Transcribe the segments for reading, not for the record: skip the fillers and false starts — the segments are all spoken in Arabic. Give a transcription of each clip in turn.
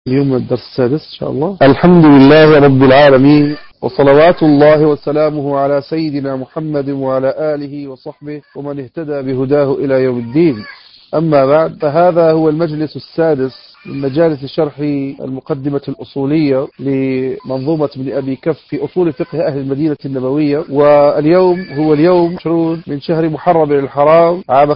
اليوم الدرس السادس إن شاء الله. الحمد لله رب العالمين، وصلوات الله وسلامه على سيدنا محمد وعلى آله وصحبه ومن اهتدى بهداه إلى يوم الدين. أما بعد، فهذا هو المجلس السادس من مجالس شرح المقدمة الأصولية لمنظومة ابن أبي كف في أصول فقه أهل المدينة النبوية. واليوم هو اليوم 20 من شهر محرم الحرام عام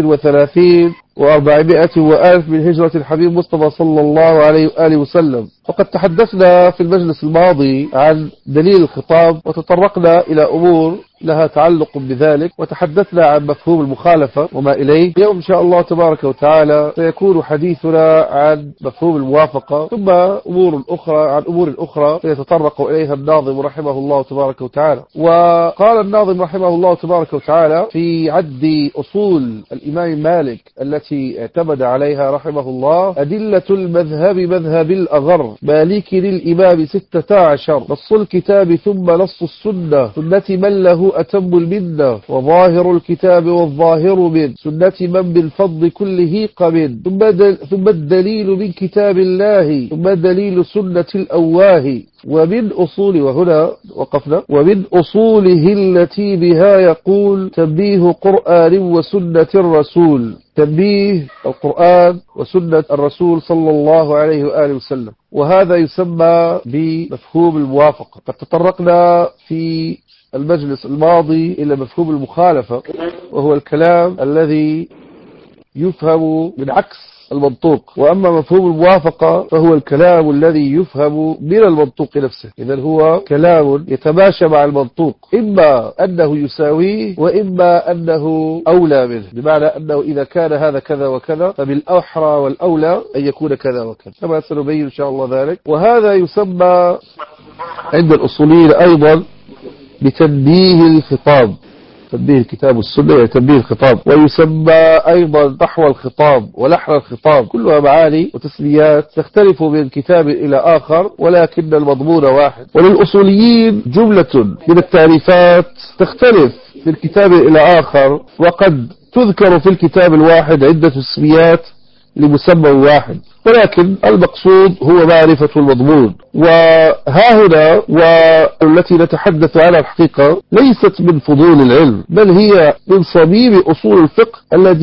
35 و400 وآلف من هجرة الحبيب مصطفى صلى الله عليه وآله وسلم. وقد تحدثنا في المجلس الماضي عن دليل الخطاب وتطرقنا إلى أمور لها تعلق بذلك، وتحدثنا عن مفهوم المخالفة وما إليه. اليوم إن شاء الله تبارك وتعالى سيكون حديثنا عن مفهوم الموافقة، ثم أمور أخرى سيتطرق إليها الناظم رحمه الله تبارك وتعالى. وقال الناظم رحمه الله تبارك وتعالى في عد أصول الإمام مالك التي اعتمد عليها رحمه الله: أدلة المذهب مذهب الأغر مالك للإمام 16، نص الكتاب ثم نص السنة سنة من له أتم المنة، وظاهر الكتاب والظاهر من سنة من بالفضل كله قمن، ثم الدليل من كتاب الله ثم دليل سنة الأواه، ومن أصول، وهنا وقفنا، ومن أصوله التي بها يقول تنبيه قرآن وسنة الرسول، تنبيه القرآن وسنة الرسول صلى الله عليه وآله وسلم. وهذا يسمى بمفهوم الموافقة. قد تطرقنا في المجلس الماضي إلى مفهوم المخالفة، وهو الكلام الذي يفهم من عكس المنطوق. وأما مفهوم الموافقة فهو الكلام الذي يفهم من المنطوق نفسه. إذن هو كلام يتماشى مع المنطوق، إما أنه يساويه وإما أنه أولى منه، بمعنى أنه إذا كان هذا كذا وكذا فبالأحرى والأولى أن يكون كذا وكذا، كما سنبين إن شاء الله ذلك. وهذا يسمى عند الأصوليين أيضا بتنبيه الخطاب، تنبيه الكتاب والسنة يعني تنبيه الخطاب، ويسمى أيضا نحو الخطاب ولحن الخطاب، كلها معاني وتسميات تختلف من كتاب إلى آخر، ولكن المضمون واحد. وللأصوليين جملة من التعريفات تختلف من كتاب إلى آخر، وقد تذكر في الكتاب الواحد عدة تسميات لمسمى واحد، ولكن المقصود هو معرفة المضمون. وها هنا والتي نتحدث عنها الحقيقة ليست من فضول العلم، بل هي من صميم أصول الفقه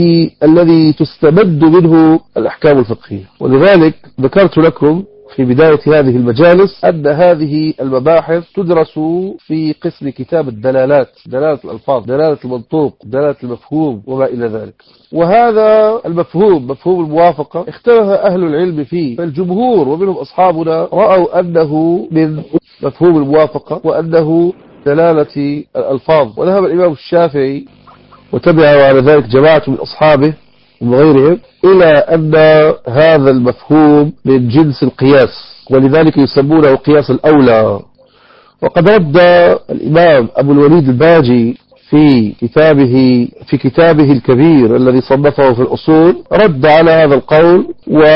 الذي تستمد منه الأحكام الفقهية. ولذلك ذكرت لكم في بداية هذه المجالس أن هذه المباحث تدرس في قسم كتاب الدلالات، دلالة الألفاظ، دلالة المنطوق، دلالة المفهوم وما إلى ذلك. وهذا المفهوم، مفهوم الموافقة، اختلف أهل العلم فيه، فالجمهور ومنهم أصحابنا رأوا أنه من مفهوم الموافقة وأنه دلالة الألفاظ. وذهب الإمام الشافعي وتبعه على ذلك جماعة من أصحابه وغيرهم إلى أن هذا المفهوم من جنس القياس، ولذلك يسمونه قياس الأولى. وقد رد الإمام أبو الوليد الباجي في كتابه الكبير الذي صنفه في الأصول، رد على هذا القول،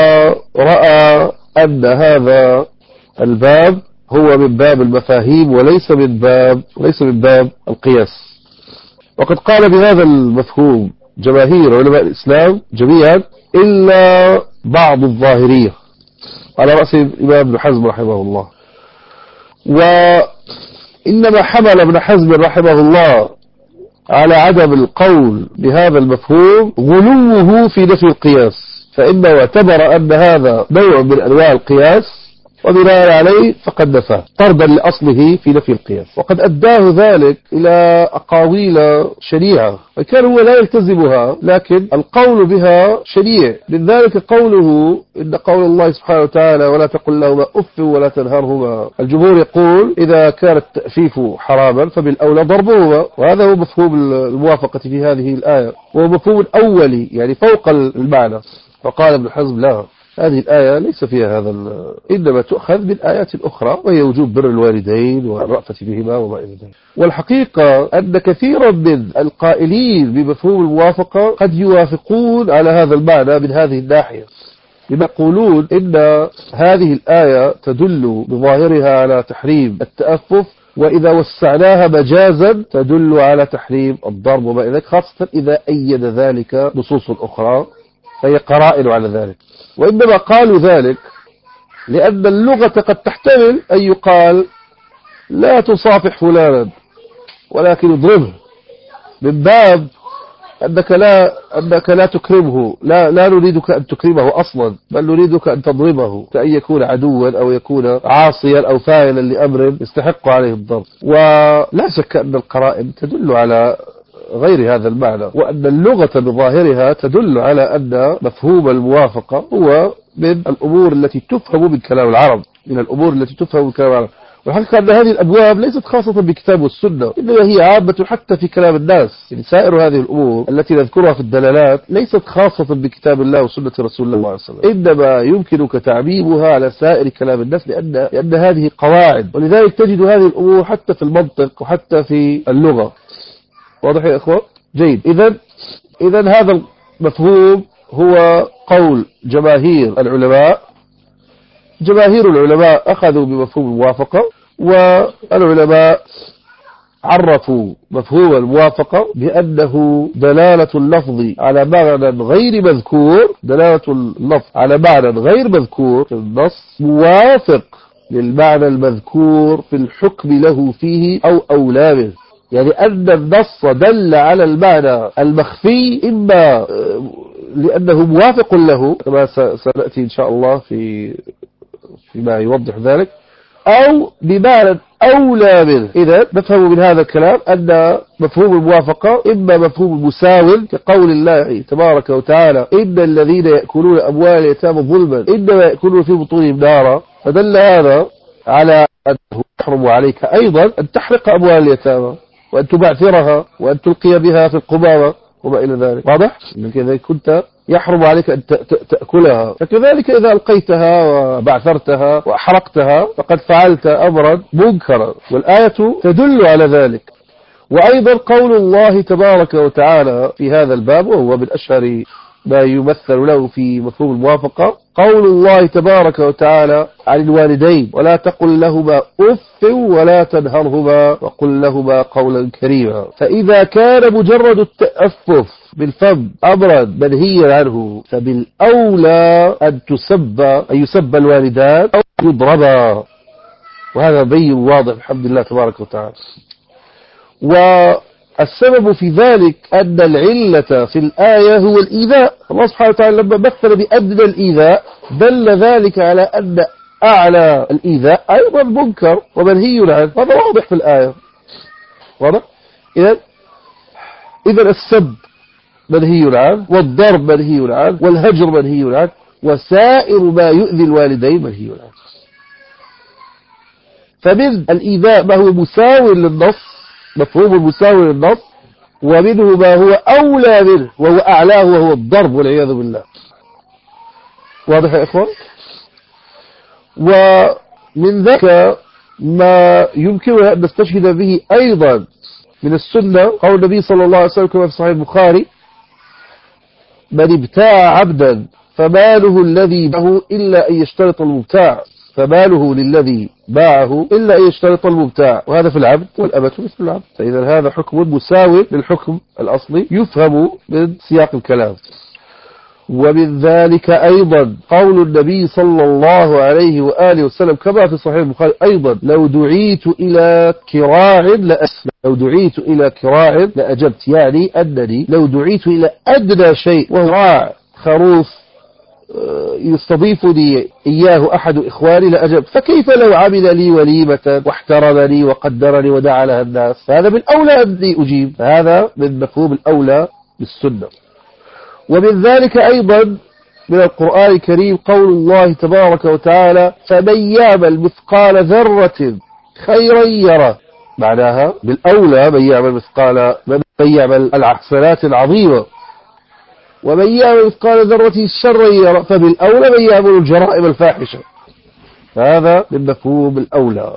ورأى أن هذا الباب هو من باب المفاهيم وليس من باب القياس. وقد قال بهذا المفهوم جماهير علماء الإسلام جميعا إلا بعض الظاهرية على رأس الإمام ابن حزم رحمه الله. وإنما حمل ابن حزم رحمه الله على عدم القول بهذا المفهوم غلوه في نفي القياس، فإنه اعتبر أن هذا نوع من أنواع القياس، وبناء عليه فقد نفاه طردا لأصله في نفي القياس. وقد أداه ذلك إلى أقاويل شنيعة وكان هو لا يلتزمها، لكن القول بها شنيع. من ذلك قوله إن قول الله سبحانه وتعالى ولا تقل لهما أف ولا تنهرهما. الجمهور يقول إذا كان التأفيف حراما فبالأولى ضربهما، وهذا هو مفهوم الموافقة في هذه الآية، وهو مفهوم أولي يعني فوق المعنى. فقال ابن حزم لا، هذه الآية ليس فيها هذا، إنما تؤخذ من آيات أخرى، وهي وجوب بر الوالدين والرأفة بهما وما إلى ذلك. والحقيقة أن كثيرا من القائلين بمفهوم الموافقة قد يوافقون على هذا المعنى من هذه الناحية، يقولون إن هذه الآية تدل بظاهرها على تحريم التأفف، وإذا وسعناها مجازا تدل على تحريم الضرب وما إلى ذلك، خاصة إذا أيد ذلك نصوص أخرى فهي قرائن على ذلك. وإنما قالوا ذلك لأن اللغة قد تحتمل أن يقال لا تصافح فلانا ولكن اضربه، من باب أنك لا تكرمه، لا نريدك أن تكرمه أصلا، بل نريدك أن تضربه، كأن يكون عدوا أو يكون عاصيا أو فاعلا لأمر يستحق عليه الضرب. ولا شك أن القرائن تدل على غير هذا المعنى، وأن اللغة بظاهرها تدل على أن مفهوم الموافقة هو من الأمور التي تفهم من كلام العرب، والحقيقة أن هذه الأبواب ليست خاصة بالكتاب والسنة، إنما هي عامة حتى في كلام الناس. يعني سائر هذه الأمور التي نذكرها في الدلالات ليست خاصة بكتاب الله وسنة رسول الله صلى الله عليه وسلم، إنما يمكنك تعميمها على سائر كلام الناس، لأن هذه قواعد، ولذلك تجد هذه الأمور حتى في المنطق وحتى في اللغة. واضح يا إخوة؟ جيد. إذن هذا المفهوم هو قول جماهير العلماء. جماهير العلماء أخذوا بمفهوم الموافقة، والعلماء عرفوا مفهوم الموافقة بأنه دلالة اللفظ على معنى غير مذكور، دلالة اللفظ على معنى غير مذكور في النص موافق للمعنى المذكور في الحكم له فيه أو أولى منه. يعني أن النص دل على المعنى المخفي إما لأنه موافق له كما سنأتي إن شاء الله فيما يوضح ذلك، أو بمعنى أولى منه. إذا نفهم من هذا الكلام أن مفهوم الموافقة إما مفهوم مساو كقول الله تبارك وتعالى إن الذين يأكلون أموال اليتامى ظلما إنما يأكلون في بطونهم نارا، فدل هذا على أنه يحرم عليك أيضا أن تحرق أموال اليتامى وأن تبعثرها وأن تلقي بها في القمامة وما إلى ذلك. واضح؟ إذا كنت يحرم عليك أن تأكلها، فكذلك إذا ألقيتها وبعثرتها وأحرقتها فقد فعلت أمرا منكرا، والآية تدل على ذلك. وأيضا قول الله تبارك وتعالى في هذا الباب، وهو من أشهر ما يمثل له في مفهوم الموافقة، قول الله تبارك وتعالى عن الوالدين ولا تقل لهما أف ولا تنهرهما وقل لهما قولا كريما. فإذا كان مجرد التأفف بالفم أمرا منهيا عنه فبالأولى أن يسب الوالدان أو يضربا، وهذا بين واضح الحمد لله تبارك وتعالى. والسبب في ذلك أن العلة في الآية هو الإيذاء. الله سبحانه وتعالى لما مثل بأدنى الإيذاء دل ذلك على أن أعلى الإيذاء أيضا منكر ومنهي عنه، هذا واضح في الآية. واضح؟ إذن السب منهي عنه، والضرب منهي عنه، والهجر منهي عنه، وسائر ما يؤذي الوالدين منهي عنه. فمن الإيذاء ما هو مساو للنص، مفهوم المساوي للنص، ومنه ما هو أولى منه وهو أعلاه وهو الضرب والعياذ بالله. واضح يا إخوان؟ ومن ذلك ما يمكن أن نستشهد به أيضا من السنة قول النبي صلى الله عليه وسلم كما في صحيح البخاري من ابتاع عبدا فماله الذي باعه إلا أن يشترط المبتاع، فماله للذي باعه إلا أن يشترط المبتاع، وهذا في العبد والأمة مثل العبد. فإذا هذا حكم مساوي للحكم الأصلي يفهم من سياق الكلام. ومن ذلك أيضا قول النبي صلى الله عليه وآله وسلم كما في صحيح البخاري أيضا لو دعيت إلى كراع لأسلم، لو دعيت إلى كراع لأجبت، يعني أنني لو دعيت إلى أدنى شيء وهو راع خروف يستضيفني إياه أحد إخواني لأجبت، فكيف لو عمل لي وليمة واحترمني وقدرني ودعا لها الناس، فهذا من أولى أني أجيب، هذا من مفهوم الأولى بالسنة. ومن ذلك أيضا من القرآن الكريم قول الله تبارك وتعالى فمن يعمل مثقال ذرة خيرا يره، معناها بالأولى من يعمل الحسنات العظيمة، ومن يعمل مثقال ذرة شرا يره، فبالأولى من يعمل الجرائم الفاحشة، هذا من مفهوم الأولى.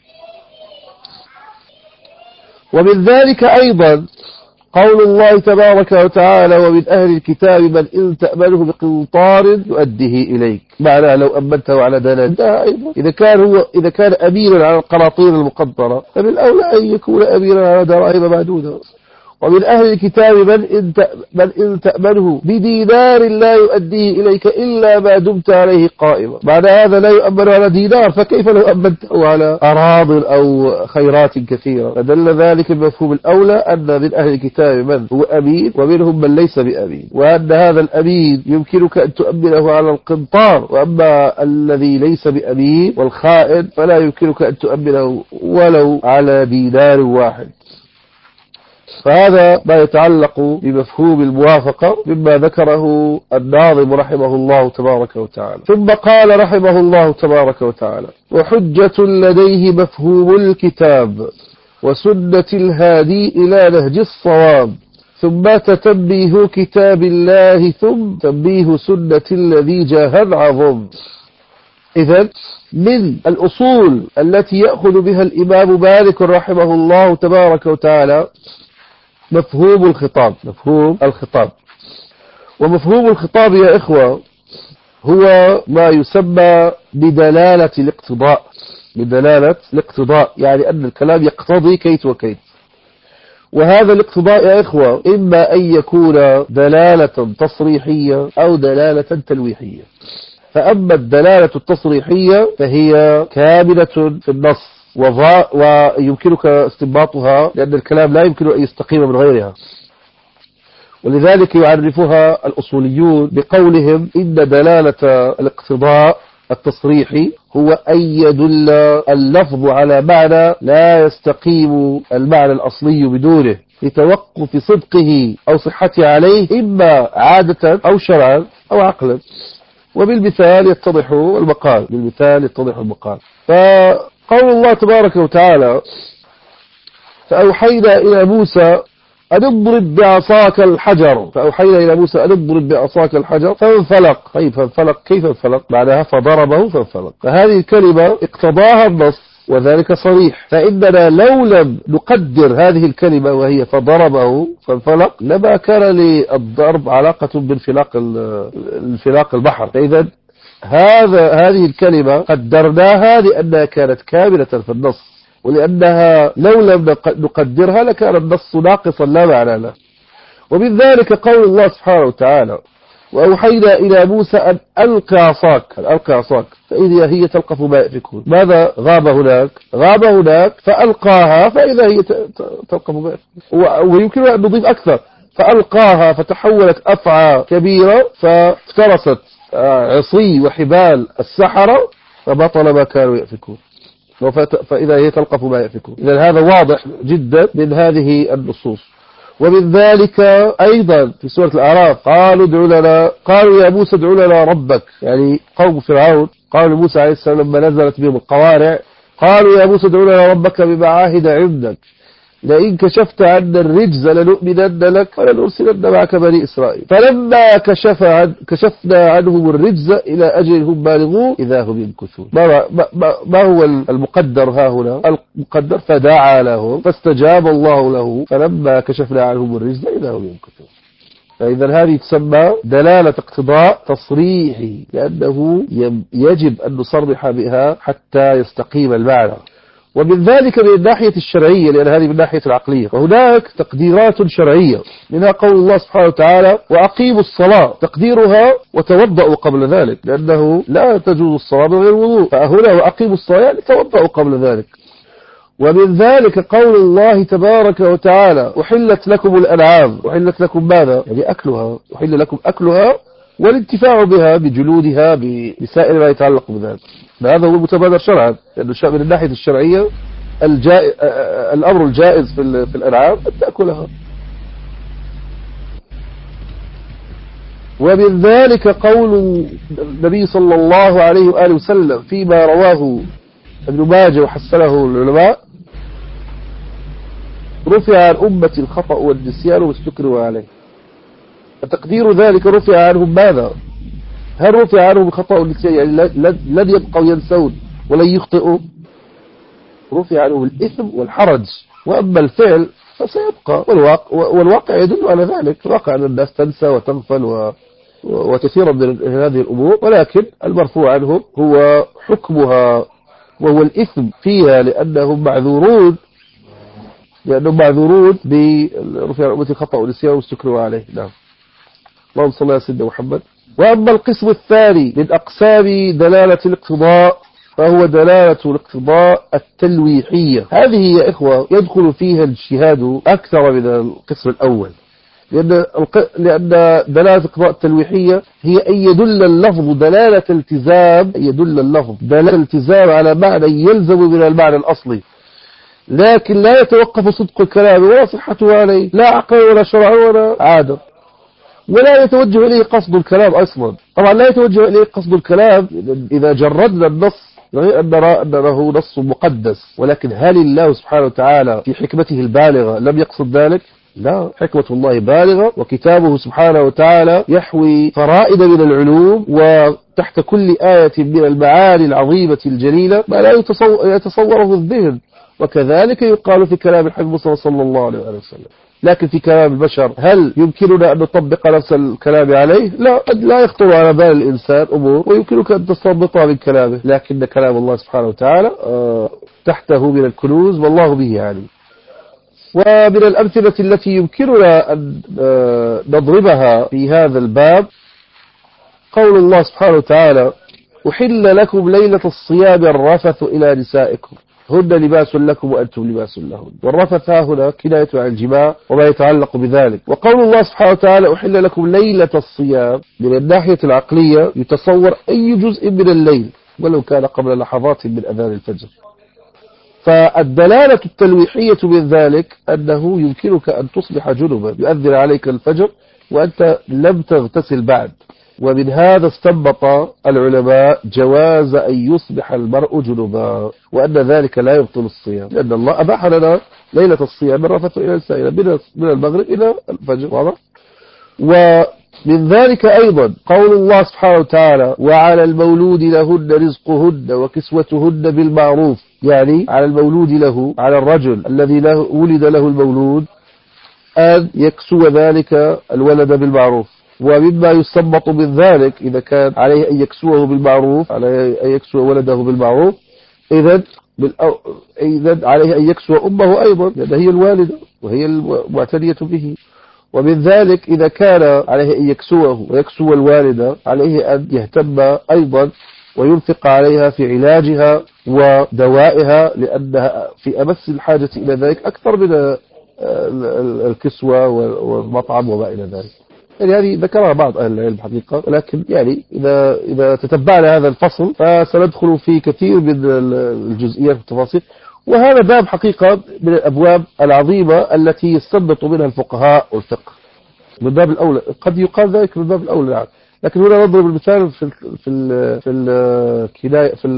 ومن ذلك أيضا قول الله تبارك وتعالى ومن أهل الكتاب من إن تأمنه بقنطار يؤديه إليك، معناه لو أمنته على دلالة أيضا إذا كان أميرا على القناطير المقنطرة فبالأولى أن يكون أميرا على دراهم معدودة. ومن أهل الكتاب من إن تأمنه بدينار لا يؤديه إليك إلا ما دمت عليه قائما. بعد هذا لا يؤمن على دينار، فكيف لو أمنته على أراض أو خيرات كثيرة؟ فدل ذلك المفهوم الأولى أن من أهل الكتاب من هو أمين ومنهم من ليس بأمين، وأن هذا الأمين يمكنك أن تؤمنه على القنطار، وأما الذي ليس بأمين والخائن فلا يمكنك أن تؤمنه ولو على دينار واحد. فهذا ما يتعلق بمفهوم الموافقة مما ذكره الناظم رحمه الله تبارك وتعالى. ثم قال رحمه الله تبارك وتعالى: وحجة لديه مفهوم الكتاب وسنة الهادي إلى نهج الصواب، ثم تتنبيه كتاب الله ثم تنبيه سنة الذي جاهد عظم. إذن من الأصول التي يأخذ بها الإمام مالك رحمه الله تبارك وتعالى مفهوم الخطاب. ومفهوم الخطاب يا إخوة هو ما يسمى بدلالة الاقتضاء، يعني أن الكلام يقتضي كيت وكيت. وهذا الاقتضاء يا إخوة إما أن يكون دلالة تصريحية أو دلالة تلويحية. فأما الدلالة التصريحية فهي كاملة في النص ويمكنك استنباطها، لأن الكلام لا يمكن أن يستقيم من غيرها. ولذلك يعرفها الأصوليون بقولهم إن دلالة الاقتضاء التصريحي هو أن يدل اللفظ على معنى لا يستقيم المعنى الأصلي بدونه لتوقف صدقه أو صحته عليه، إما عادة أو شرعا أو عقلا. وبالمثال يتضح المقال. فقول الله تبارك وتعالى: فأوحينا إلى موسى أن اضرب بعصاك الحجر، فانفلق. طيب فانفلق، كيف انفلق؟ بعدها فضربه فانفلق. فهذه الكلمة اقتضاها النص وذلك صريح. فإننا لو لم نقدر هذه الكلمة وهي فضربه فانفلق لما كان للضرب علاقة بانفلاق البحر. فإذا هذه الكلمة قدرناها لأنها كانت كاملة في النص، ولأنها لو لم نقدرها لكان النص ناقصا لا معنى له. ومن ذلك قول الله سبحانه وتعالى: وأوحينا إلى موسى أن ألقى عصاك فإذا هي تلقف ما يأفكون. ماذا غاب هناك فألقاها فإذا هي تلقف ما يأفكون. ويمكن أن نضيف أكثر: فألقاها فتحولت أفعى كبيرة فافترست عصي وحبال السحرة فبطل ما كانوا يأفكون، فإذا هي تلقف ما يأفكون. إذن هذا واضح جدا من هذه النصوص. ومن ذلك أيضا في سورة الأعراف قالوا يا موسى ادع لنا ربك، يعني قوم فرعون قالوا لموسى عليه السلام لما نزلت بهم القوارع قالوا يا موسى ادع لنا ربك بما عاهد عندك لئن كشفت عنا الرجز لنؤمنن لك ولنرسلن معك بني إسرائيل. فلما كشفنا عنهم الرجز إلى أجل هم بالغوه إذا هم ينكثون. ما هو المقدر ها هنا؟ المقدر فدعا لهم فاستجاب الله له فلما كشفنا عنهم الرجز إذا هم ينكثون. فإذا هذه تسمى دلالة اقتضاء تصريحي، لأنه يجب أن نصرح بها حتى يستقيم المعنى. ومن ذلك من الناحية الشرعية، لأن هذه من الناحية العقلية، وهناك تقديرات شرعية منها قول الله سبحانه وتعالى: وأقيموا الصلاة، تقديرها وتوضأوا قبل ذلك، لأنه لا تجوز الصلاة بغير وضوء، فهنا وأقيموا الصلاة يعني توضأوا قبل ذلك. ومن ذلك قول الله تبارك وتعالى: أحلت لكم الأنعام. أحلت لكم ماذا؟ يعني أكلها، أحل لكم أكلها والانتفاع بها بجلودها بسائر ما يتعلق بذلك. هذا هو المتبادر شرعا، لأنه من الناحية الشرعية الأمر الجائز في الأنعام أن تأكلها. ومن ذلك قول النبي صلى الله عليه وآله وسلم فيما رواه ابن ماجه وحسنه العلماء: رفع عن أمة الخطأ والنسيان واستكروا عليه. فتقدير ذلك رفع عنهم ماذا؟ هل رفع عنهم الخطأ والنسيان يعني لن يبقوا ينسون ولن يخطئوا؟ رفع عنهم الإثم والحرج، وأما الفعل فسيبقى، والواقع يدل على ذلك. الواقع أن الناس تنسى وتغفل وكثيرا من هذه الأمور، ولكن المرفوع عنهم هو حكمها وهو الإثم فيها لأنهم معذورون لأنهم معذورون برفع الأمة الخطأ والنسيان واستكروا عليه. نعم. اللهم صل على سيدنا محمد. وأما القسم الثاني من أقسام دلالة الاقتضاء فهو دلالة الاقتضاء التلويحية. هذه يا إخوة يدخل فيها الاجتهاد أكثر من القسم الأول، لأن دلالة الاقتضاء التلويحية هي أن يدل اللفظ دلالة التزام، يدل اللفظ دلالة التزام على معنى يلزم من المعنى الأصلي، لكن لا يتوقف صدق الكلام ولا صحته عليه، لا عقل ولا شرع ولا عادة، ولا يتوجه إليه قصد الكلام أصلا. طبعا لا يتوجه إليه قصد الكلام إذا جردنا النص غير أن نرى أنه نص مقدس، ولكن هل الله سبحانه وتعالى في حكمته البالغة لم يقصد ذلك؟ لا، حكمة الله بالغة، وكتابه سبحانه وتعالى يحوي فرائد من العلوم، وتحت كل آية من المعاني العظيمة الجليلة ما لا يتصوره الذهن، وكذلك يقال في كلام الحبيب صلى الله عليه وسلم. لكن في كلام البشر هل يمكننا أن نطبق نفس الكلام عليه؟ لا يخطر على بال الإنسان أمور ويمكنك أن تستنبطها من كلامه، لكن كلام الله سبحانه وتعالى تحته من الكنوز والله به عليم. ومن الأمثلة التي يمكننا أن نضربها في هذا الباب قول الله سبحانه وتعالى: أحل لكم ليلة الصيام الرفث إلى نسائكم هن لباس لكم وأنتم لباس لهن. والرفث هنا كناية عن الجماع وما يتعلق بذلك. وقول الله سبحانه وتعالى: أحل لكم ليلة الصيام، من الناحية العقلية يتصور أي جزء من الليل ولو كان قبل لحظات من أذان الفجر. فالدلالة التلويحية من ذلك أنه يمكنك أن تصبح جنبا يؤذن عليك الفجر وأنت لم تغتسل بعد، ومن هذا استنبط العلماء جواز أن يصبح المرء جنبا، وأن ذلك لا يبطل الصيام، لأن الله أباح لنا ليلة الصيام الرفث إلى السائلة من المغرب إلى الفجر. واضح؟ ومن ذلك أيضا قول الله سبحانه وتعالى: وعلى المولود لهن رزقهن وكسوتهن بالمعروف، يعني على المولود له، على الرجل الذي ولد له المولود أن يكسو ذلك الولد بالمعروف. ومما يستنبط من ذلك إذا كان عليه أن يكسوه بالمعروف، عليه أن يكسو ولده بالمعروف، إذن عليه أن يكسو أمه أيضا، لأن هي الوالدة وهي المعتنية به. ومن ذلك إذا كان عليه أن يكسوه ويكسو الوالدة، عليه أن يهتم أيضا وينفق عليها في علاجها ودوائها، لأنها في أمس الحاجة إلى ذلك أكثر من الكسوة والمطعم وما إلى ذلك. يعني هذه ذكرها بعض أهل العلم حقيقة، ولكن يعني إذا تتبعنا هذا الفصل فسندخل في كثير من الجزئيات والتفاصيل، وهذا باب حقيقة من الأبواب العظيمة التي يستنبط منها الفقهاء والفقه من باب الأولى. قد يقال ذلك من باب الأولى، لكن هنا نضرب المثال في الكناية في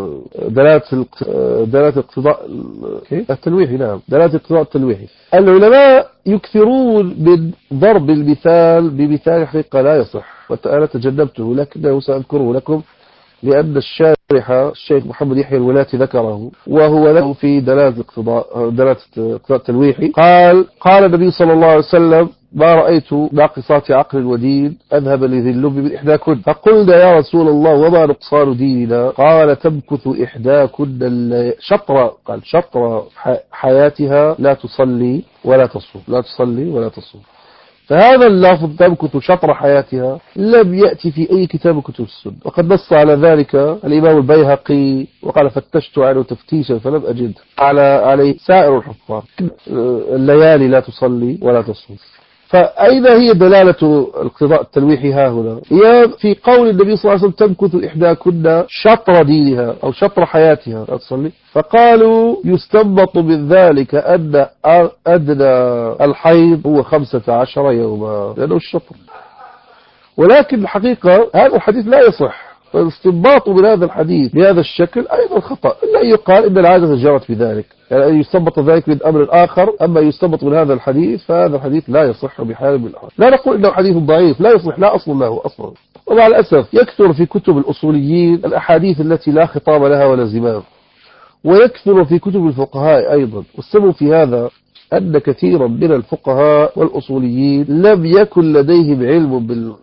دلالة الاقتضاء التلويحي. نعم، دلالة الاقتضاء التلويحي. العلماء يكثرون من ضرب المثال بمثال حقيقة لا يصح، وأنا تجنبته لكنه سأذكره لكم لأن الشيخ محمد يحيى الولاتي ذكره، وهو له في دلالة الاقتضاء التلويحي. قال النبي صلى الله عليه وسلم: ما رأيت ناقصات عقل ودين أذهب لذي اللب من إحداكن. فقلنا: يا رسول الله وما نقصان ديننا؟ قال: تمكث إحداكن شطر حياتها لا تصلي ولا تصوم. فهذا اللفظ تمكث شطر حياتها لم يأتي في أي كتاب كتب السنة، وقد نص على ذلك الإمام البيهقي وقال: فتشت عنه تفتيشا فلم أجد عليه سائر الحفاظ. الليالي لا تصلي ولا تصوم. فأين هي دلالة الاقتضاء التلويحي ها هنا؟ هي في قول النبي صلى الله عليه وسلم: تمكث إحداكن شطر دينها أو شطر حياتها لا تصلي. فقالوا يستنبط من ذلك أن أدنى الحيض هو 15 يوما، لأنه الشطر. ولكن الحقيقة هذا الحديث لا يصح، فالاستنباط من هذا الحديث بهذا الشكل أيضا خطأ، إلا يقال إن العادة جرت بذلك، يعني يستنبط ذلك من أمر آخر. أما يستنبط من هذا الحديث فهذا الحديث لا يصح بحال من الأحوال. لا نقول إنه حديث ضعيف، لا يصح، لا أصل له أصلا. ومع الأسف يكثر في كتب الأصوليين الأحاديث التي لا خطاب لها ولا زمام، ويكثر في كتب الفقهاء أيضا، والسبب في هذا أن كثيرا من الفقهاء والأصوليين لم يكن لديهم علم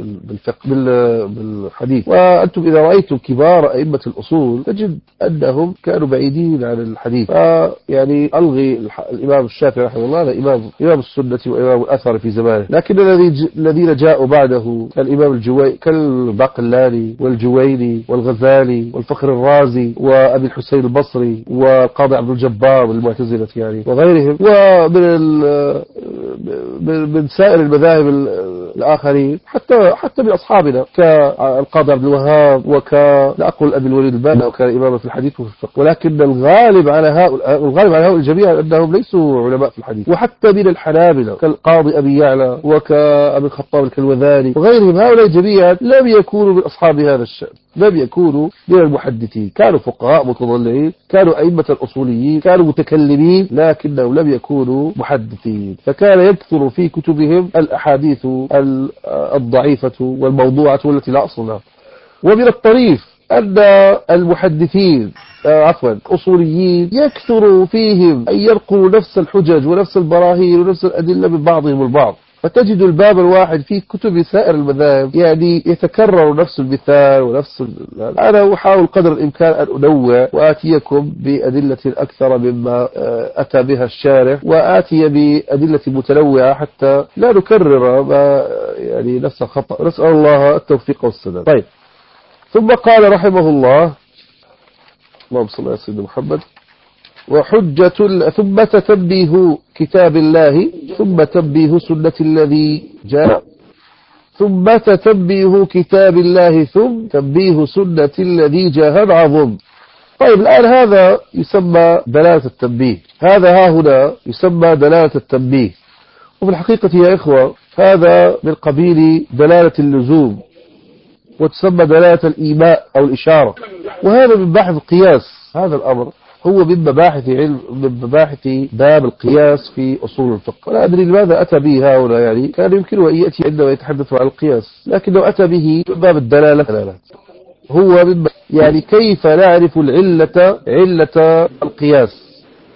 بالحديث. وأنتم إذا رأيتم كبار أئمة الأصول تجد أنهم كانوا بعيدين عن الحديث. يعني ألغي الإمام الشافعي رحمه الله إمام السنة وإمام الأثر في زمانه، لكن الذين جاءوا بعده كالإمام كالباقلاني والجويني والغزالي والفخر الرازي وأبي الحسين البصري والقاضي عبد الجبار والمعتزلة يعني وغيرهم، من سائر المذاهب الآخرين حتى من أصحابنا كالقاضي عبد الوهاب لا أقول أبي الوليد البنا وكان إماما في الحديث وفي الفقه، ولكن الغالب على هؤلاء الجميع أنهم ليسوا علماء في الحديث. وحتى من الحنابلة كالقاضي أبي يعلى وكأبي الخطاب الكلوذاني وغيرهم، هؤلاء جميعا لم يكونوا من أصحاب هذا الشأن، لم يكونوا من المحدثين، كانوا فقهاء متضلعين، كانوا أئمة الأصوليين، كانوا متكلمين، لكنهم لم يكونوا محدثين. فكان يكثر في كتبهم الأحاديث الضعيفة والموضوعة والتي لا أصل لها. ومن الطريف أن المحدثين الأصوليين يكثر فيهم أن ينقلوا نفس الحجج ونفس البراهين ونفس الأدلة من بعضهم البعض، فتجد الباب الواحد في كتب سائر المذاهب يعني يتكرر نفس المثال ونفس أنا أحاول قدر الإمكان أن أنوع وآتيكم بأدلة أكثر مما أتى بها الشارح، وآتي بأدلة متنوعة حتى لا نكرر يعني نفس الخطأ. نسأل الله التوفيق والسداد. طيب، ثم قال رحمه الله، اللهم صل على سيدنا محمد، وحجة ثم تتنبيه كتاب الله ثم تنبيه سنة الذي جاء ثم تتنبيه كتاب الله ثم تنبيه سنة الذي جاء عظم. طيب، الآن هذا يسمى دلالة التنبيه، هذا هنا يسمى دلالة التنبيه، وفي الحقيقة يا إخوة هذا من قبيل دلالة اللزوم، وتسمى دلالة الإيماء أو الإشارة، وهذا من بحث القياس. هذا الأمر هو من مباحث باب القياس في أصول الفقه. ولا أدري لماذا أتى به هؤلاء، يعني كان يمكنه أن يأتي عندما يتحدث عن القياس، لكنه أتى به من باب الدلالة. هو من يعني كيف نعرف علة القياس.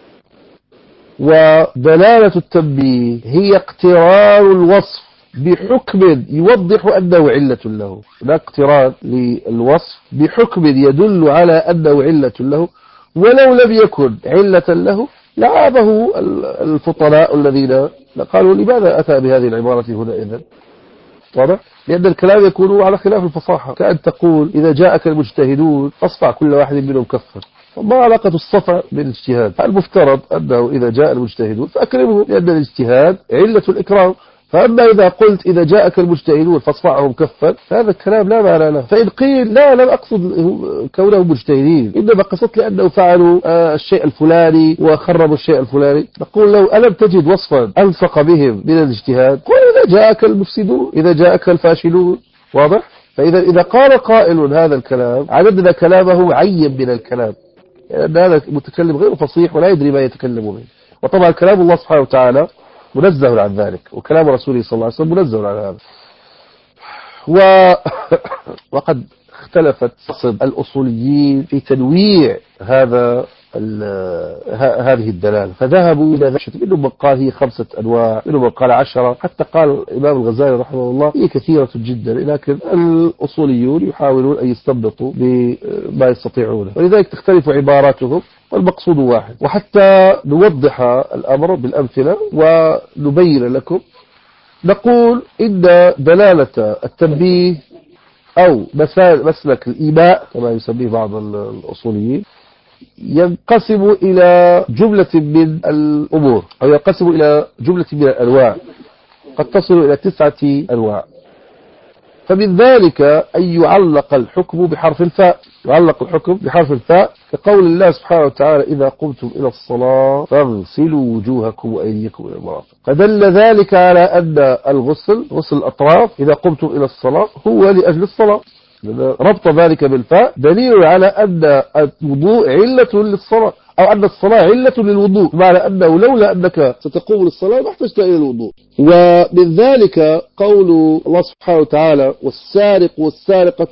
ودلالة التنبيه هي اقتران الوصف بحكم يوضح أنه علة له. هناك اقتران للوصف بحكم يدل على أنه علة له، ولو لم يكن علة له لعابه الفطناء الذين قالوا لماذا أتى بهذه العبارة هنا إذن؟ واضح؟ لأن الكلام يكون على خلاف الفصاحة، كأن تقول إذا جاءك المجتهدون فاصفع كل واحد منهم كفا. ما علاقة الصفع بالاجتهاد؟ المفترض أنه إذا جاء المجتهدون فأكرمهم، لأن الاجتهاد علة الإكرام. فأما إذا قلت إذا جاءك المجتهدون فاصفعهم كفا، فهذا الكلام لا معنى له. فإن قيل لا، لم أقصد كونهم مجتهدين، إنما قصدت لأنه فعلوا الشيء الفلاني وخربوا الشيء الفلاني، نقول لو ألم تجد وصفا ألصق بهم من الاجتهاد قل إذا جاءك المفسدون، إذا جاءك الفاشلون. واضح؟ فإذا قال قائل هذا الكلام عددنا كلامه عين من الكلام، لأن هذا متكلم غير فصيح ولا يدري ما يتكلم به. وطبعا كلام الله سبحانه وتعالى منزه عن ذلك، وكلام رسوله صلى الله عليه وسلم منزه عن هذا. وقد اختلفت الأصوليين في تنويع هذه الدلالة، فذهبوا إلى ذلك. منهم من قال هي 5 أنواع، منهم من قال 10، حتى قال الإمام الغزالي رحمه الله هي كثيرة جدا، لكن الأصوليون يحاولون أن يستنبطوا بما يستطيعون، ولذلك تختلف عباراتهم والمقصود واحد. وحتى نوضح الأمر بالأمثلة ونبين لكم، نقول إن دلالة التنبيه أو مسلك الإيماء كما يسميه بعض الأصوليين ينقسم إلى جملة من الأمور، أو ينقسم إلى جملة من الأنواع، قد تصل إلى 9 أنواع. فمن ذلك أن يعلق الحكم بحرف الفاء، يعلق الحكم بحرف الفاء، كقول الله سبحانه وتعالى إذا قمتم إلى الصلاة فاغسلوا وجوهكم وأيديكم إلى المرافق. فدل ذلك على أن غسل الأطراف إذا قمتم إلى الصلاة هو لأجل الصلاة، ربط ذلك بالفاء دليل على أن الوضوء علة للصلاة، أو أن الصلاة علة للوضوء، بمعنى أنه لولا أنك ستقوم للصلاة ما احتجت إلى الوضوء. ومن ذلك قول الله سبحانه وتعالى والسارق والسارقة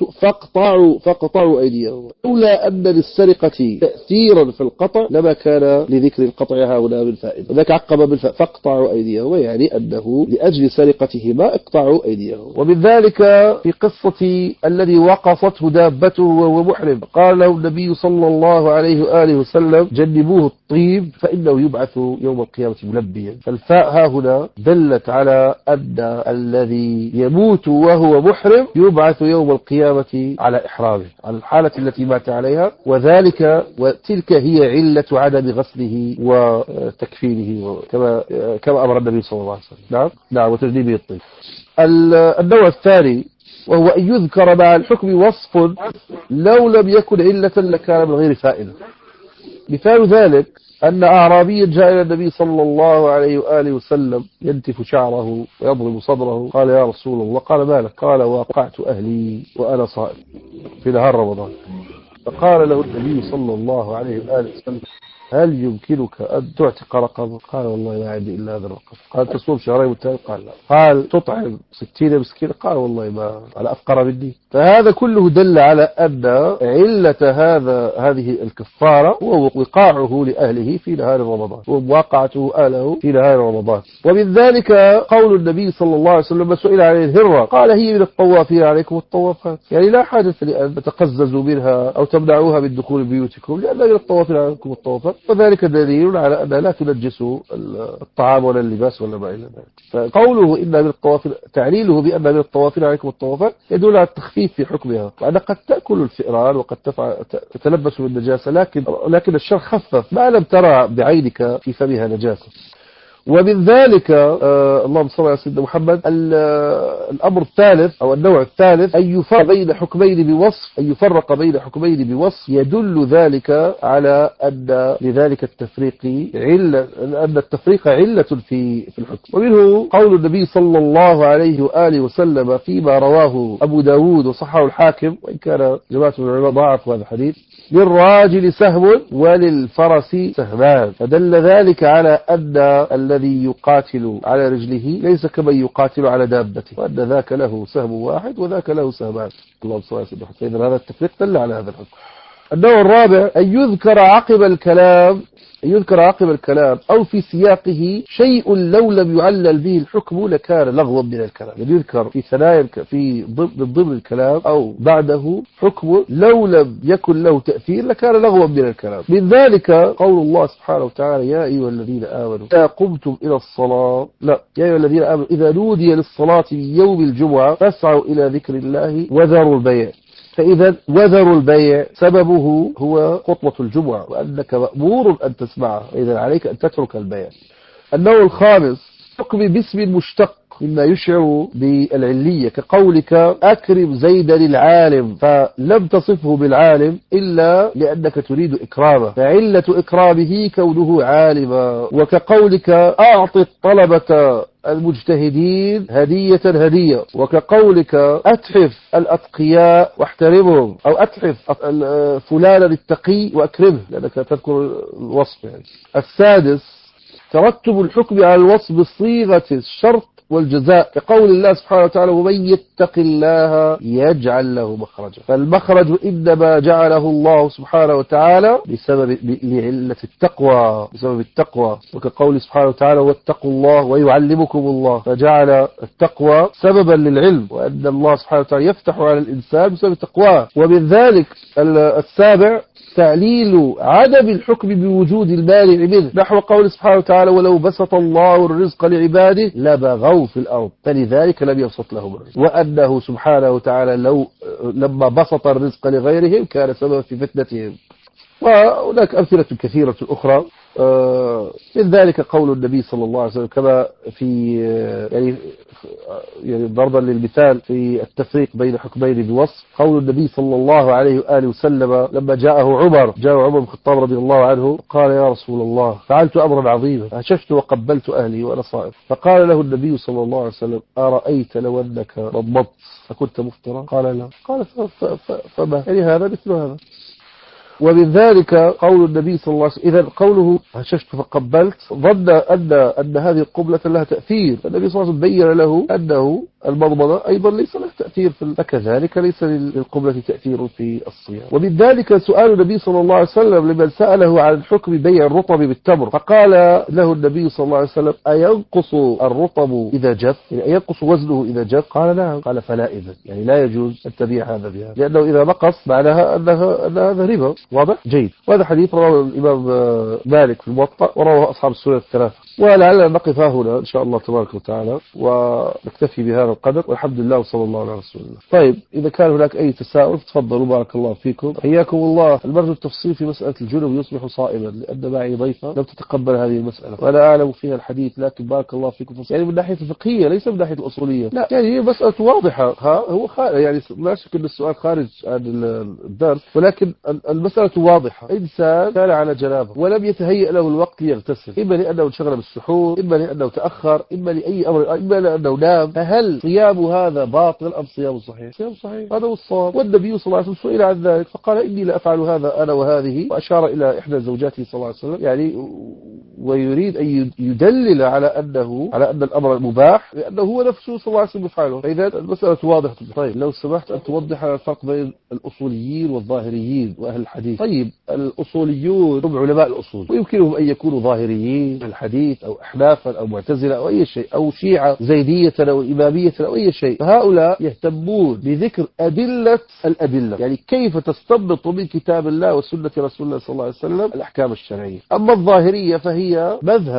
فاقطعوا أيديهم، لولا أن للسرقة تأثيرا في القطع لما كان لذكر القطع هنا من فائدة، وذاك عقب بالفاء فاقطعوا أيديهم، يعني أنه لأجل سرقتهما اقطعوا أيديهم. ومن ذلك في قصة الذي وقصته دابته وهو محرم، قال له النبي صلى الله عليه وآله وسلم جنبوه الطيب فإنه يبعث يوم القيامة ملبيا. فالفاء ها هنا دلت على أن الذي يموت وهو محرم يبعث يوم القيامة على إحرامه، على الحالة التي مات عليها، وتلك هي علة عدم غسله وتكفينه كما أمر النبي صلى الله عليه وسلم. نعم وتجنيبه الطيب. النوع الثاني وهو أن يذكر مع الحكم وصف لو لم يكن علة لكان من غير فائدة. مثال ذلك أن أعرابيا جاء إلى النبي صلى الله عليه وآله وسلم ينتف شعره ويضرب صدره، قال يا رسول الله، قال ما لك؟ قال وقعت أهلي وأنا صائم في نهار رمضان. فقال له النبي صلى الله عليه وآله وسلم هل يمكنك أن تعتق رقبة؟ قال والله ما عندي إلا هذا الرقبة. قال تصوم شهرين متتاليين؟ قال لا. قال تطعم 60 مسكين؟ قال والله ما على أفقر مني. فهذا كله دل على أن علة هذه الكفارة هو وقاعه لأهله في نهار رمضان ومواقعته أهله في نهار رمضان. ومن ذلك قول النبي صلى الله عليه وسلم سئل عن الهرة قال هي من الطوافين عليكم الطوافات، يعني لا حاجة لأن تقززوا منها أو تمنعوها من دخول بيوتكم لأنها من الطوافين عليكم الطوافات، وذلك دليل على أنها لا تنجس الطعام ولا اللباس ولا ما إلى ذلك. فقوله إنها من الطوافين تعليله بأنها من الطوافين عليكم الطوافات يدل على التخفيف في حكمها، وأن قد تأكل الفئران وقد تتلبس بالنجاسة، لكن الشرع خفف ما لم ترى بعينك في فمها نجاسة. ومن ذلك اللهم صل على سيدنا محمد الأمر الثالث أو النوع الثالث أن يفرق بين حكمين بوصف يدل ذلك على أن لذلك أن التفريق علة في الحكم. ومنه قول النبي صلى الله عليه وآله وسلم فيما رواه أبو داود وصححه الحاكم، وإن كان جماعة من العلماء ضعف هذا الحديث، للراجل سهم وللفرس سهمان، فدل ذلك على أن الذي يقاتل على رجله ليس كمن يقاتل على دابته، وأن ذاك له سهم واحد وذاك له سهمان. اللهم صل على سيدنا محمد. فإذا هذا التفريق دل على هذا الحكم. النوع الرابع أن يذكر عقب الكلام أو في سياقه شيء لو لم يعلل به الحكم لكان لغوا من الكلام، يعني يذكر في ثنايا في ضمن الكلام أو بعده حكم لو لم يكن له تأثير لكان لغوا من الكلام. من ذلك قول الله سبحانه وتعالى يا أيها الذين آمنوا إذا قمتم إلى الصلاة يا أيها الذين آمنوا إذا نودي للصلاة من يوم الجمعة فاسعوا إلى ذكر الله وذروا البيع. فإذا وذروا البيع سببه هو خطبة الجمعة، وأنك مأمور أن تسمعها، إذا عليك أن تترك البيع. النوع الخامس حكم باسم مشتق مما يشعر بالعلية، كقولك أكرم زيدا العالم، فلم تصفه بالعالم إلا لأنك تريد إكرامه، فعلة إكرامه كونه عالما. وكقولك أعط الطلبة المجتهدين هدية، وكقولك أتحف الأتقياء واحترمهم، أو أتحف فلانا التقي وأكرمه، لأنك تذكر الوصف يعني. السادس ترتب الحكم على الوصف بصيغة الشرط والجزاء، كقول الله سبحانه وتعالى ومن يتق الله يجعل له مخرجا، فالمخرج إنما جعله الله سبحانه وتعالى لعلة التقوى، بسبب التقوى. وكقول سبحانه وتعالى واتقوا الله ويعلمكم الله، فجعل التقوى سببا للعلم، وأن الله سبحانه وتعالى يفتح على الإنسان بسبب التقوى. ومن ذلك السابع تعليل عدم الحكم بوجود المانع منه، نحو قول سبحانه وتعالى ولو بسط الله الرزق لعباده لبغوا في الأرض فلذلك لم يبسط لهم الرزق، وأنه سبحانه وتعالى لما بسط الرزق لغيرهم كان سببا في فتنتهم. وهناك أمثلة كثيرة أخرى. من ذلك قول النبي صلى الله عليه وسلم كما في يعني ضربا للمثال في التفريق بين حكمين بوصف، قول النبي صلى الله عليه وآله وسلم لما جاء عمر بن الخطاب رضي الله عنه قال يا رسول الله فعلت أمرا عظيما هششت وقبلت أهلي وأنا صائم، فقال له النبي صلى الله عليه وسلم أرأيت لو أنك مضمضت فكنت مفطرا؟ قال لا. قال فما يعني هذا مثل هذا. ومن ذلك قول النبي صلى الله عليه وسلم إذا قوله هششت فقبلت ظن أن هذه القبلة لها تأثير. النبي صلى الله عليه وسلم بين له أنه المضمضة أيضا ليس له تأثير فكذلك ليس للقبلة تأثير في الصيام. ومن ذلك سؤال النبي صلى الله عليه وسلم لمن سأله عن حكم بيع الرطب بالتمر، فقال له النبي صلى الله عليه وسلم أينقص الرطب إذا جف، يعني أينقص وزنه إذا جف؟ قال نعم. قال فلا إذن، يعني لا يجوز أن تبيع هذا بها، لأنه إذا نقص معناها أن هذا ربا. واضح؟ جيد. وهذا حديث رواه الإمام مالك في الموطأ ورواه أصحاب السنن الثلاثة. ولعلنا نقف هنا إن شاء الله تبارك وتعالى ونكتفي بهذا القدر، والحمد لله وصلى الله على رسول الله. طيب إذا كان هناك أي تساؤل تفضلوا، بارك الله فيكم. حياكم الله. المرج التفصيل في مسألة الجنب يصبح صائما، لأن معي ضيفة لم تتقبل هذه المسألة وأنا أعلم فيها الحديث، لكن بارك الله فيكم يعني من ناحية الفقهية ليس من ناحية الأصولية، لا، يعني هي مسألة واضحة. هو يعني لا شك أن السؤال خارج عن الدرس، ولكن المسألة واضحة. إنسان كان على جنابه ولم يتهيأ له الوقت ليغتسل، إما لأنه انشغل بالسحور، إما لأنه تأخر، إما لأي أمر، إما لأنه نام، فهل صيام هذا باطل أم صيام صحيح؟ صيام صحيح، هذا هو الصواب. والنبي صلى الله عليه وسلم سئل عن ذلك فقال إني لا أفعل هذا أنا وهذه، وأشار إلى إحدى زوجاته صلى الله عليه وسلم، يعني ويريد أن يدلل على أن الأمر مباح لأنه هو نفسه صلى الله عليه وسلم يفعله. فإذا المسألة واضحة. طيب لو سمحت أن توضح الفرق بين الأصوليين والظاهريين وأهل الحديث. طيب الأصوليون هم علماء الأصول، ويمكنهم أن يكونوا ظاهريين الحديث أو أحنافا أو معتزلة أو أي شيء، أو شيعة زيدية أو إمامية أو أي شيء. فهؤلاء يهتمون بذكر الأدلة، يعني كيف تستنبط من كتاب الله وسنة رسول الله صلى الله عليه وسلم الأحكام الشرعية. أما الظاهرية فهي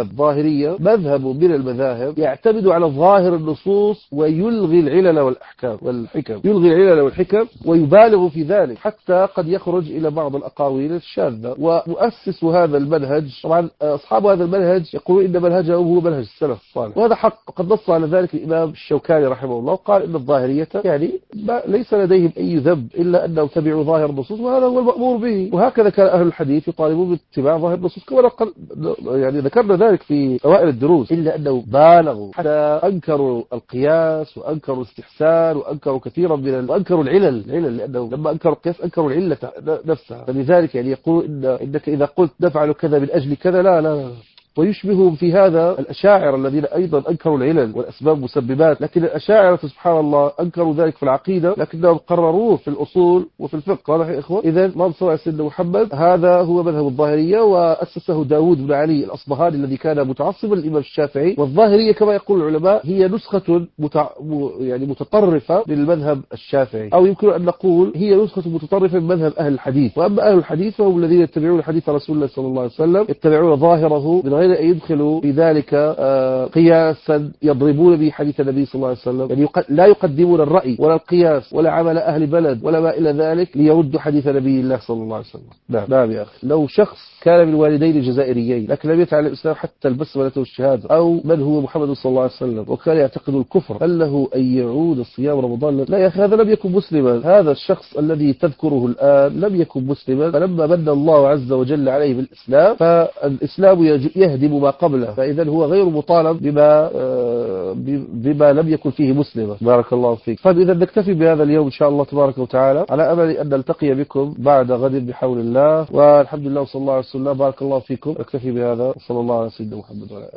مذهب من المذاهب يعتمد على ظاهر النصوص ويلغي العلل والأحكام والحكم، ويبالغ في ذلك حتى قد يخرج إلى بعض الأقاويل الشاذة. ومؤسس هذا المنهج، طبعا أصحاب هذا المنهج يقولون إن منهجهم هو منهج السلف الصالح، وهذا حق. قد نص على ذلك الإمام الشوكاني رحمه الله، قال إن الظاهرية يعني ليس لديهم أي ذنب إلا أنهم تبعوا ظاهر النصوص، وهذا هو المأمور به. وهكذا كان أهل الحديث يطالبون باتباع ظاهر النصوص، كما يعني ذكرنا ذلك في أوائل الدروس، إلا أنه بالغوا حتى أنكروا القياس وأنكروا الاستحسان وأنكروا كثيرا وأنكروا العلل، لأنه لما أنكروا القياس أنكروا العلة نفسها. فلذلك يعني يقول إنك إذا قلت نفعل كذا من أجل كذا، لا. ويشبههم في هذا الأشاعرة الذين أيضا أنكروا العلل والأسباب مسببات، لكن الأشاعرة سبحان الله أنكروا ذلك في العقيدة لكنهم قرروه في الأصول وفي الفقه. واضح يا إخوة؟ إذن ما صنع سيدنا محمد هذا هو مذهب الظاهرية، وأسسه داود بن علي الأصبهاني الذي كان متعصبا للإمام الشافعي. والظاهرية كما يقول العلماء هي نسخة يعني متطرفة للمذهب الشافعي، أو يمكن أن نقول هي نسخة متطرفة من مذهب أهل الحديث. وأما أهل الحديث فهم الذين يتبعون حديث رسول الله صلى الله عليه وسلم، يتبعون ظاهره من غير أن يدخلوا في ذلك قياسا يضربون به حديث النبي صلى الله عليه وسلم، يعني لا يقدمون الرأي ولا القياس ولا عمل أهل بلد ولا ما إلى ذلك ليردوا حديث نبي الله صلى الله عليه وسلم. نعم يا أخي، لو شخص كان من والدين جزائريين لكن لم يتعلم الإسلام حتى البسملة والشهادة، أو من هو محمد صلى الله عليه وسلم، وكان يعتقد الكفر، هل له أن يعود صيام رمضان؟ لا يا أخي، هذا لم يكن مسلما. هذا الشخص الذي تذكره الآن لم يكن مسلما، فلما من الله عز وجل عليه بالإسلام فالإسلام يهدم ما قبله، فإذا هو غير مطالب بما لم يكن فيه مسلما. بارك الله فيك. فإذا نكتفي بهذا اليوم إن شاء الله تبارك وتعالى، على أمل أن نلتقي بكم بعد غد بحول الله، والحمد لله وصلى الله عليه وسلم. بارك الله فيكم. نكتفي بهذا، وصلى الله على سيدنا محمد وعلى آله.